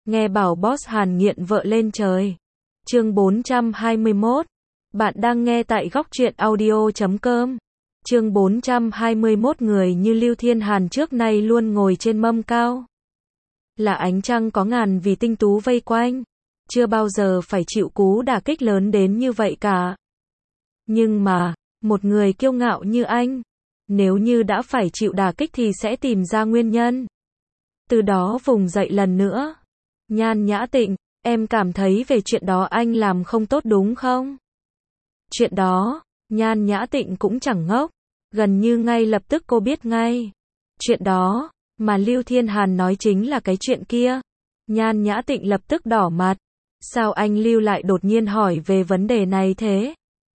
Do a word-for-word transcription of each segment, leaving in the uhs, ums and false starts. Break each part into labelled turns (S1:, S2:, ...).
S1: Nghe bảo boss Hàn nghiện vợ lên trời. Chương bốn trăm hai mươi mốt. Bạn đang nghe tại góc truyện audio chấm com. Chương bốn trăm hai mươi mốt. Người như Lưu Thiên Hàn trước nay luôn ngồi trên mâm cao. Là ánh trăng có ngàn vì tinh tú vây quanh. Chưa bao giờ phải chịu cú đả kích lớn đến như vậy cả. Nhưng mà, một người kiêu ngạo như anh, nếu như đã phải chịu đả kích thì sẽ tìm ra nguyên nhân. Từ đó vùng dậy lần nữa. Nhan Nhã Tịnh, em cảm thấy về chuyện đó anh làm không tốt đúng không? Chuyện đó, Nhan Nhã Tịnh cũng chẳng ngốc. Gần như ngay lập tức cô biết ngay. Chuyện đó, mà Lưu Thiên Hàn nói chính là cái chuyện kia. Nhan Nhã Tịnh lập tức đỏ mặt. Sao anh Lưu lại đột nhiên hỏi về vấn đề này thế?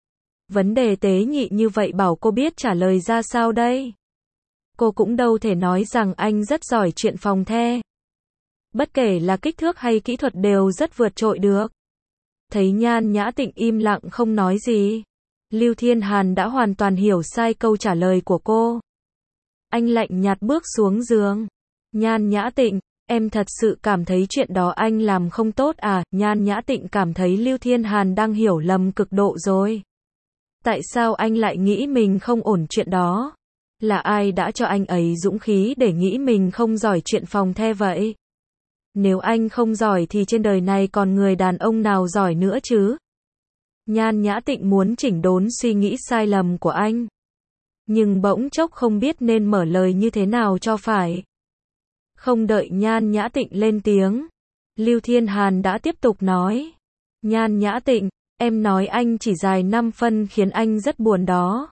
S1: Vấn đề tế nhị như vậy bảo cô biết trả lời ra sao đây? Cô cũng đâu thể nói rằng anh rất giỏi chuyện phòng the. Bất kể là kích thước hay kỹ thuật đều rất vượt trội được. Thấy Nhan Nhã Tịnh im lặng không nói gì. Lưu Thiên Hàn đã hoàn toàn hiểu sai câu trả lời của cô. Anh lạnh nhạt bước xuống giường. Nhan Nhã Tịnh, em thật sự cảm thấy chuyện đó anh làm không tốt à? Nhan Nhã Tịnh cảm thấy Lưu Thiên Hàn đang hiểu lầm cực độ rồi. Tại sao anh lại nghĩ mình không ổn chuyện đó? Là ai đã cho anh ấy dũng khí để nghĩ mình không giỏi chuyện phòng the vậy? Nếu anh không giỏi thì trên đời này còn người đàn ông nào giỏi nữa chứ? Nhan Nhã Tịnh muốn chỉnh đốn suy nghĩ sai lầm của anh. Nhưng bỗng chốc không biết nên mở lời như thế nào cho phải. Không đợi Nhan Nhã Tịnh lên tiếng, Lưu Thiên Hàn đã tiếp tục nói. Nhan Nhã Tịnh, em nói anh chỉ dài năm phân khiến anh rất buồn đó.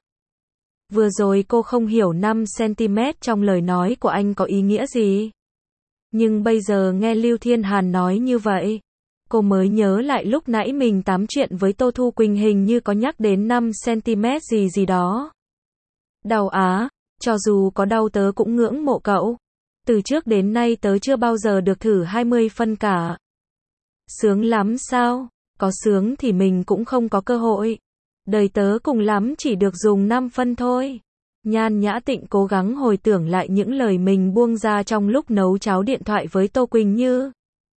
S1: Vừa rồi cô không hiểu năm xăng-ti-mét trong lời nói của anh có ý nghĩa gì. Nhưng bây giờ nghe Lưu Thiên Hàn nói như vậy, cô mới nhớ lại lúc nãy mình tám chuyện với Tô Thu Quỳnh hình như có nhắc đến năm xăng-ti-mét gì gì đó. Đau á, cho dù có đau tớ cũng ngưỡng mộ cậu. Từ trước đến nay tớ chưa bao giờ được thử hai mươi phân cả. Sướng lắm sao? Có sướng thì mình cũng không có cơ hội. Đời tớ cùng lắm chỉ được dùng năm phân thôi. Nhan Nhã Tịnh cố gắng hồi tưởng lại những lời mình buông ra trong lúc nấu cháo điện thoại với Tô Quỳnh Như.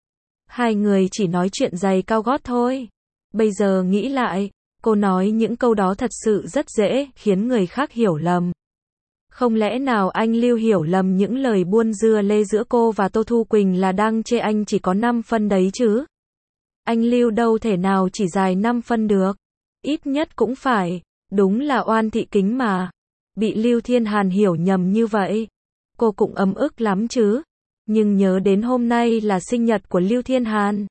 S1: Hai người chỉ nói chuyện giày cao gót thôi. Bây giờ nghĩ lại, cô nói những câu đó thật sự rất dễ khiến người khác hiểu lầm. Không lẽ nào anh Lưu hiểu lầm những lời buôn dưa lê giữa cô và Tô Thu Quỳnh là đang chê anh chỉ có năm phân đấy chứ? Anh Lưu đâu thể nào chỉ dài năm phân được. Ít nhất cũng phải, đúng là oan thị kính mà. Bị Lưu Thiên Hàn hiểu nhầm như vậy, cô cũng ấm ức lắm chứ. Nhưng nhớ đến hôm nay là sinh nhật của Lưu Thiên Hàn,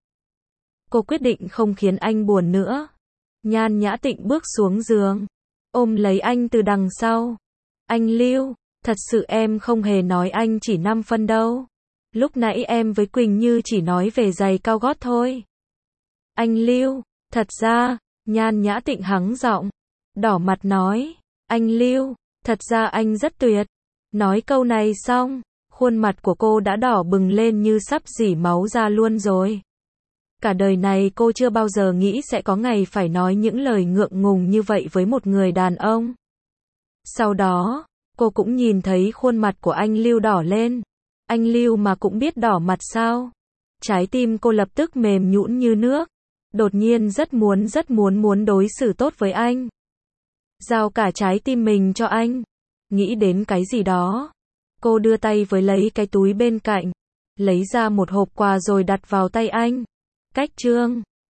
S1: cô quyết định không khiến anh buồn nữa. Nhan Nhã Tịnh bước xuống giường, ôm lấy anh từ đằng sau. Anh Lưu, thật sự em không hề nói anh chỉ năm phân đâu. Lúc nãy em với Quỳnh Như chỉ nói về giày cao gót thôi. Anh Lưu, thật ra, Nhan Nhã Tịnh hắng giọng, đỏ mặt nói, anh Lưu, thật ra anh rất tuyệt. Nói câu này xong, khuôn mặt của cô đã đỏ bừng lên như sắp rỉ máu ra luôn rồi. Cả đời này cô chưa bao giờ nghĩ sẽ có ngày phải nói những lời ngượng ngùng như vậy với một người đàn ông. Sau đó, cô cũng nhìn thấy khuôn mặt của anh Lưu đỏ lên. Anh Lưu mà cũng biết đỏ mặt sao? Trái tim cô lập tức mềm nhũn như nước. Đột nhiên rất muốn rất muốn muốn đối xử tốt với anh. Giao cả trái tim mình cho anh. Nghĩ đến cái gì đó, cô đưa tay với lấy cái túi bên cạnh, lấy ra một hộp quà rồi đặt vào tay anh. Cách chương